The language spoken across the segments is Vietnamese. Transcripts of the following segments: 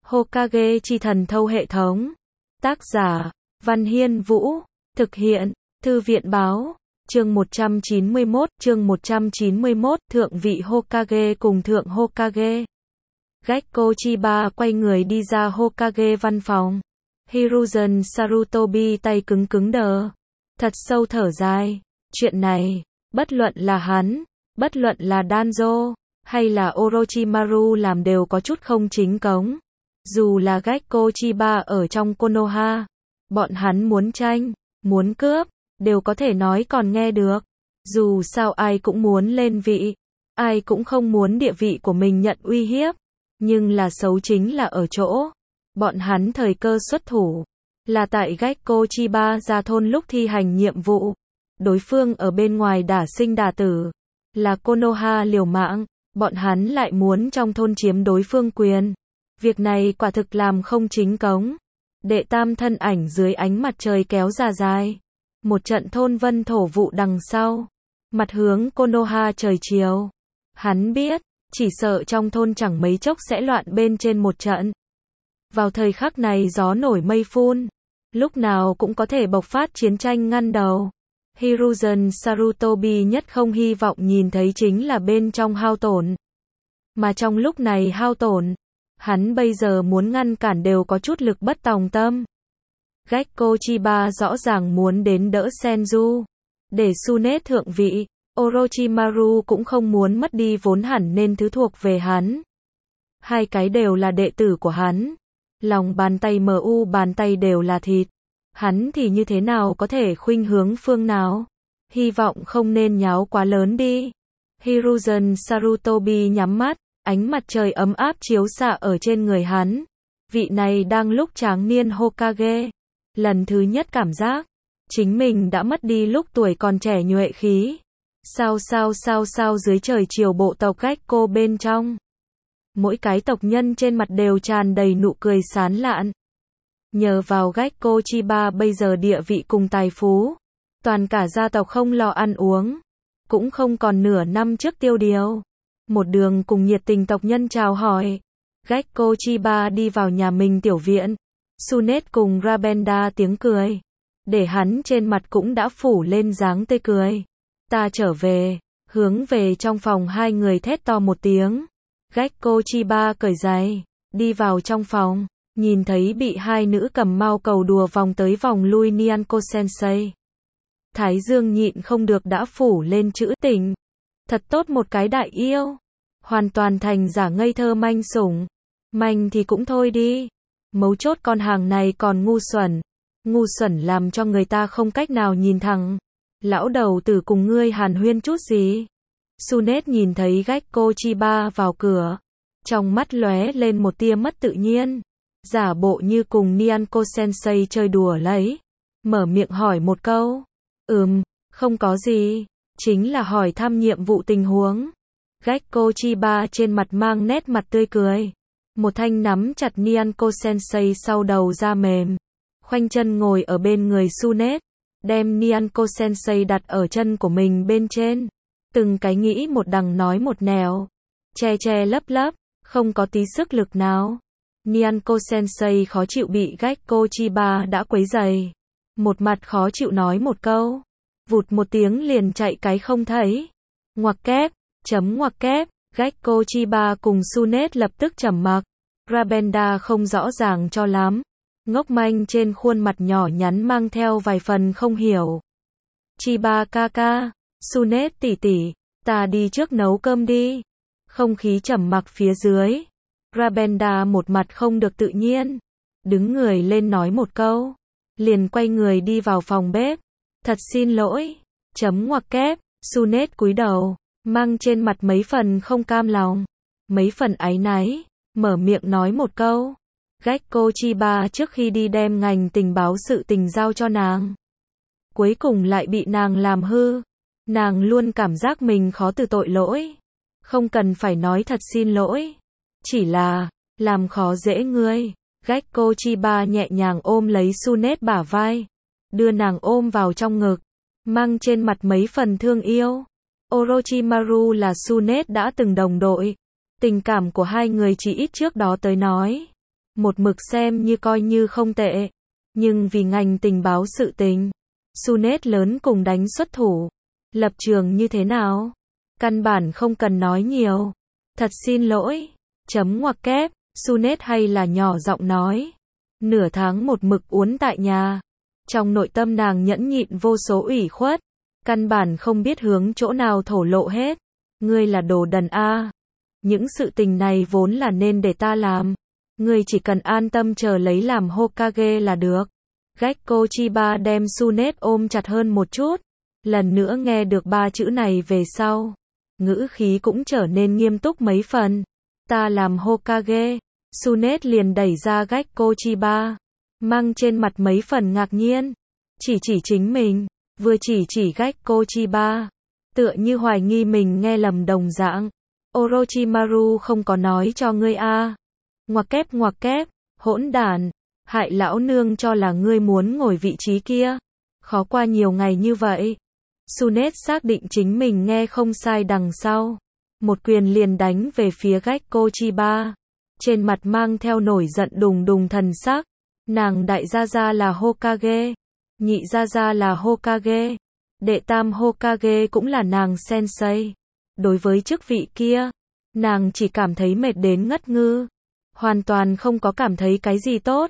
Hokage chi thần thâu hệ thống. Tác giả, Văn Hiên Vũ. Thực hiện, Thư viện báo. Chương 191, Thượng vị Hokage cùng Thượng Hokage. Gekko Chiba quay người đi ra Hokage văn phòng. Hiruzen Sarutobi tay cứng đờ. Thật sâu thở dài. Chuyện này, bất luận là hắn, bất luận là Danzo, hay là Orochimaru làm đều có chút không chính cống. Dù là Gekko Chiba ở trong Konoha, bọn hắn muốn tranh, muốn cướp, đều có thể nói còn nghe được. Dù sao ai cũng muốn lên vị, ai cũng không muốn địa vị của mình nhận uy hiếp. Nhưng là xấu chính là ở chỗ, bọn hắn thời cơ xuất thủ, là tại Gekko Chiba ra thôn lúc thi hành nhiệm vụ. Đối phương ở bên ngoài đả sinh đả tử, là Konoha liều mạng, bọn hắn lại muốn trong thôn chiếm đối phương quyền. Việc này quả thực làm không chính cống. Đệ tam thân ảnh dưới ánh mặt trời kéo dài. Một trận thôn vân thổ vụ đằng sau. Mặt hướng Konoha trời chiều. Hắn biết, chỉ sợ trong thôn chẳng mấy chốc sẽ loạn bên trên một trận. Vào thời khắc này gió nổi mây phun. Lúc nào cũng có thể bộc phát chiến tranh ngăn đầu. Hiruzen Sarutobi nhất không hy vọng nhìn thấy chính là bên trong hao tổn. Mà trong lúc này hao tổn, hắn bây giờ muốn ngăn cản đều có chút lực bất tòng tâm. Gekko Chiba rõ ràng muốn đến đỡ Senju, để Tsunade thượng vị. Orochimaru cũng không muốn mất đi vốn hẳn nên thứ thuộc về hắn. Hai cái đều là đệ tử của hắn. Lòng bàn tay mu bàn tay đều là thịt. Hắn thì như thế nào có thể khuynh hướng phương nào? Hy vọng không nên nháo quá lớn đi. Hiruzen Sarutobi nhắm mắt, ánh mặt trời ấm áp chiếu xạ ở trên người hắn. Vị này đang lúc tráng niên Hokage. Lần thứ nhất cảm giác, chính mình đã mất đi lúc tuổi còn trẻ nhuệ khí. Sao dưới trời chiều bộ tộc Gekko bên trong. Mỗi cái tộc nhân trên mặt đều tràn đầy nụ cười sán lạn. Nhờ vào Gekko Chiba bây giờ địa vị cùng tài phú, toàn cả gia tộc không lo ăn uống, cũng không còn nửa năm trước tiêu điều. Một đường cùng nhiệt tình tộc nhân chào hỏi. Gekko Chiba đi vào nhà mình tiểu viện. Tsunade cùng Rabenda tiếng cười, để hắn trên mặt cũng đã phủ lên dáng tươi cười. Ta trở về, hướng về trong phòng hai người thét to một tiếng. Gekko Chiba cởi giày, đi vào trong phòng, nhìn thấy bị hai nữ cầm mao cầu đùa vòng tới vòng lui Nyanko Sensei. Thái dương nhịn không được đã phủ lên chữ tình. Thật tốt một cái đại yêu. Hoàn toàn thành giả ngây thơ manh sủng. Manh thì cũng thôi đi. Mấu chốt con hàng này còn ngu xuẩn. Ngu xuẩn làm cho người ta không cách nào nhìn thẳng. Lão đầu tử cùng ngươi hàn huyên chút gì? Tsunade nhìn thấy Gekko Chiba vào cửa. Trong mắt lóe lên một tia mất tự nhiên. Giả bộ như cùng Nyanko Sensei chơi đùa lấy. Mở miệng hỏi một câu. Không có gì. Chính là hỏi thăm nhiệm vụ tình huống. Gekko Chiba trên mặt mang nét mặt tươi cười. Một thanh nắm chặt Nyanko Sensei sau đầu da mềm. Khoanh chân ngồi ở bên người Tsunade. Đem Nyanko Sensei đặt ở chân của mình bên trên. Từng cái nghĩ một đằng nói một nẻo. Che lấp, không có tí sức lực nào. Nyanko Sensei khó chịu bị Gekko Chiba đã quấy rầy. Một mặt khó chịu nói một câu. Vụt một tiếng liền chạy cái không thấy. Ngoặc kép, Gekko Chiba cùng Tsunade lập tức trầm mặc. Rabenda không rõ ràng cho lắm. Ngốc manh trên khuôn mặt nhỏ nhắn mang theo vài phần không hiểu. Chiba kaka, Tsunade tỷ tỷ, ta đi trước nấu cơm đi. Không khí trầm mặc phía dưới. Rabenda một mặt không được tự nhiên. Đứng người lên nói một câu. Liền quay người đi vào phòng bếp. Thật xin lỗi. Tsunade cúi đầu. Mang trên mặt mấy phần không cam lòng. Mấy phần áy náy. Mở miệng nói một câu. Gekko Chiba trước khi đi đem ngành tình báo sự tình giao cho nàng. Cuối cùng lại bị nàng làm hư. Nàng luôn cảm giác mình khó từ tội lỗi. Không cần phải nói thật xin lỗi. Chỉ là, làm khó dễ ngươi. Gekko Chiba nhẹ nhàng ôm lấy Tsunade bả vai. Đưa nàng ôm vào trong ngực. Mang trên mặt mấy phần thương yêu. Orochimaru là Tsunade đã từng đồng đội. Tình cảm của hai người chỉ ít trước đó tới nói. một mực xem như coi như không tệ. Nhưng vì ngành tình báo sự tình, Sunet lớn cùng đánh xuất thủ. Lập trường như thế nào? Căn bản không cần nói nhiều. Thật xin lỗi. Chấm ngoặc kép, Sunet hay là nhỏ giọng nói. Nửa tháng một mực uốn tại nhà. Trong nội tâm nàng nhẫn nhịn vô số ủy khuất. Căn bản không biết hướng chỗ nào thổ lộ hết. Ngươi là đồ đần a. Những sự tình này vốn là nên để ta làm. Ngươi chỉ cần an tâm chờ lấy làm Hokage là được. Gekko Chiba đem Sunet ôm chặt hơn một chút. Lần nữa nghe được ba chữ này về sau. Ngữ khí cũng trở nên nghiêm túc mấy phần. Ta làm Hokage. Sunet liền đẩy ra Gekko Chiba. Mang trên mặt mấy phần ngạc nhiên. Chỉ chính mình. Vừa chỉ Gekko Chiba. Tựa như hoài nghi mình nghe lầm đồng dạng. Orochimaru không có nói cho ngươi a. Ngoặc kép, hỗn đản. Hại lão nương cho là ngươi muốn ngồi vị trí kia. Khó qua nhiều ngày như vậy. Sunet xác định chính mình nghe không sai đằng sau. Một quyền liền đánh về phía Gekko Chiba. Trên mặt mang theo nổi giận đùng đùng thần sắc. Nàng đại gia gia là Hokage. Nhị gia gia là Hokage. Đệ tam Hokage cũng là nàng sensei. Đối với chức vị kia, nàng chỉ cảm thấy mệt đến ngất ngư. Hoàn toàn không có cảm thấy cái gì tốt.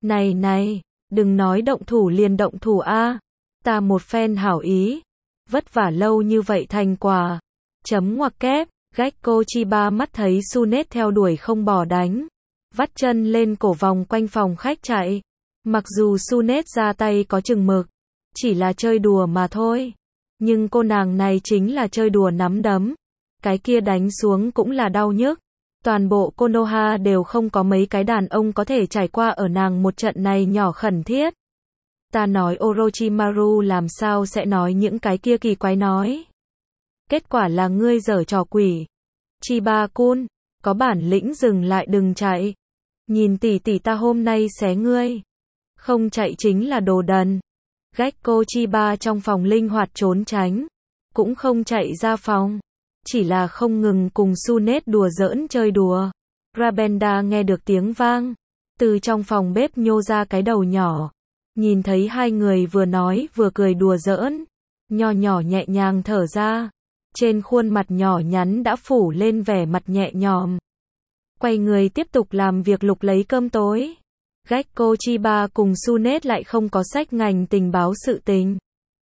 Này, đừng nói động thủ liền động thủ a. Ta một phen hảo ý. Vất vả lâu như vậy thành quả. Chấm ngoặc kép, Gekko Chiba mắt thấy Sunet theo đuổi không bỏ đánh. Vắt chân lên cổ vòng quanh phòng khách chạy. Mặc dù Sunet ra tay có chừng mực. Chỉ là chơi đùa mà thôi. Nhưng cô nàng này chính là chơi đùa nắm đấm. Cái kia đánh xuống cũng là đau nhức. Toàn bộ Konoha đều không có mấy cái đàn ông có thể trải qua ở nàng một trận này nhỏ khẩn thiết. Ta nói Orochimaru làm sao sẽ nói những cái kia kỳ quái nói. Kết quả là ngươi giở trò quỷ. Chiba-kun, có bản lĩnh dừng lại đừng chạy. Nhìn tỷ ta hôm nay xé ngươi. Không chạy chính là đồ đần. Gekko Chiba trong phòng linh hoạt trốn tránh. Cũng không chạy ra phòng. Chỉ là không ngừng cùng Sunet đùa giỡn chơi đùa. Rabenda nghe được tiếng vang. Từ trong phòng bếp nhô ra cái đầu nhỏ. Nhìn thấy hai người vừa nói vừa cười đùa giỡn. Nho nhỏ nhẹ nhàng thở ra. Trên khuôn mặt nhỏ nhắn đã phủ lên vẻ mặt nhẹ nhõm. Quay người tiếp tục làm việc lục lấy cơm tối. Gekko Chiba cùng Sunet lại không có sách ngành tình báo sự tình.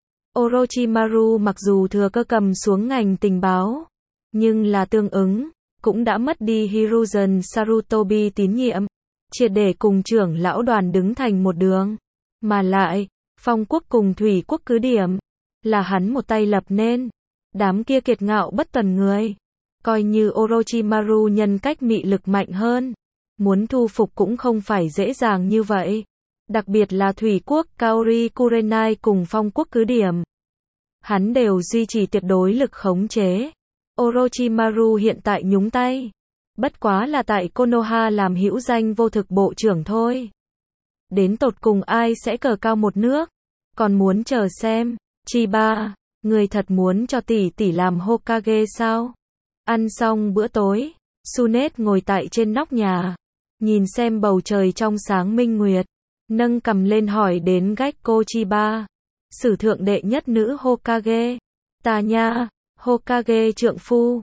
Orochimaru mặc dù thừa cơ cầm xuống ngành tình báo, nhưng là tương ứng, cũng đã mất đi Hiruzen Sarutobi tín nhiệm, triệt để cùng trưởng lão đoàn đứng thành một đường. Mà lại, Phong quốc cùng Thủy quốc cứ điểm, là hắn một tay lập nên. Đám kia kiệt ngạo bất tuần người. Coi như Orochimaru nhân cách mị lực mạnh hơn. Muốn thu phục cũng không phải dễ dàng như vậy. Đặc biệt là Thủy quốc Kaori Kurenai cùng Phong quốc cứ điểm. Hắn đều duy trì tuyệt đối lực khống chế. Orochimaru hiện tại nhúng tay. Bất quá là tại Konoha làm hữu danh vô thực bộ trưởng thôi. Đến tột cùng ai sẽ cờ cao một nước. Còn muốn chờ xem. Chiba, người thật muốn cho tỷ làm Hokage sao? Ăn xong bữa tối, Sunet ngồi tại trên nóc nhà. Nhìn xem bầu trời trong sáng minh nguyệt. Nâng cầm lên hỏi đến Gekko Chiba. Sử thượng đệ nhất nữ Hokage. Ta nha, Hokage trượng phu.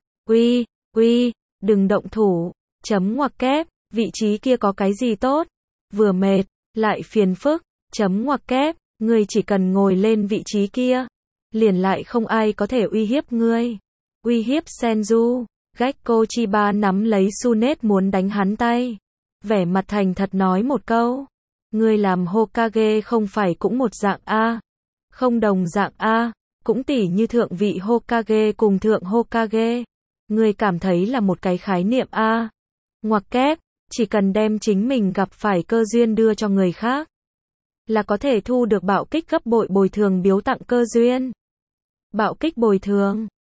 Uy, đừng động thủ. Chấm ngoặc kép, vị trí kia có cái gì tốt? Vừa mệt, lại phiền phức. Chấm ngoặc kép, ngươi chỉ cần ngồi lên vị trí kia. Liền lại không ai có thể uy hiếp ngươi. Uy hiếp Senju. Gekko Chiba nắm lấy Sunet muốn đánh hắn tay. Vẻ mặt thành thật nói một câu. Ngươi làm Hokage không phải cũng một dạng a? Không đồng dạng a, cũng tỉ như thượng vị Hokage cùng thượng Hokage. Ngươi cảm thấy là một cái khái niệm a? Ngoặc kép, chỉ cần đem chính mình gặp phải cơ duyên đưa cho người khác, là có thể thu được bạo kích gấp bội bồi thường biếu tặng cơ duyên. Bạo kích bồi thường.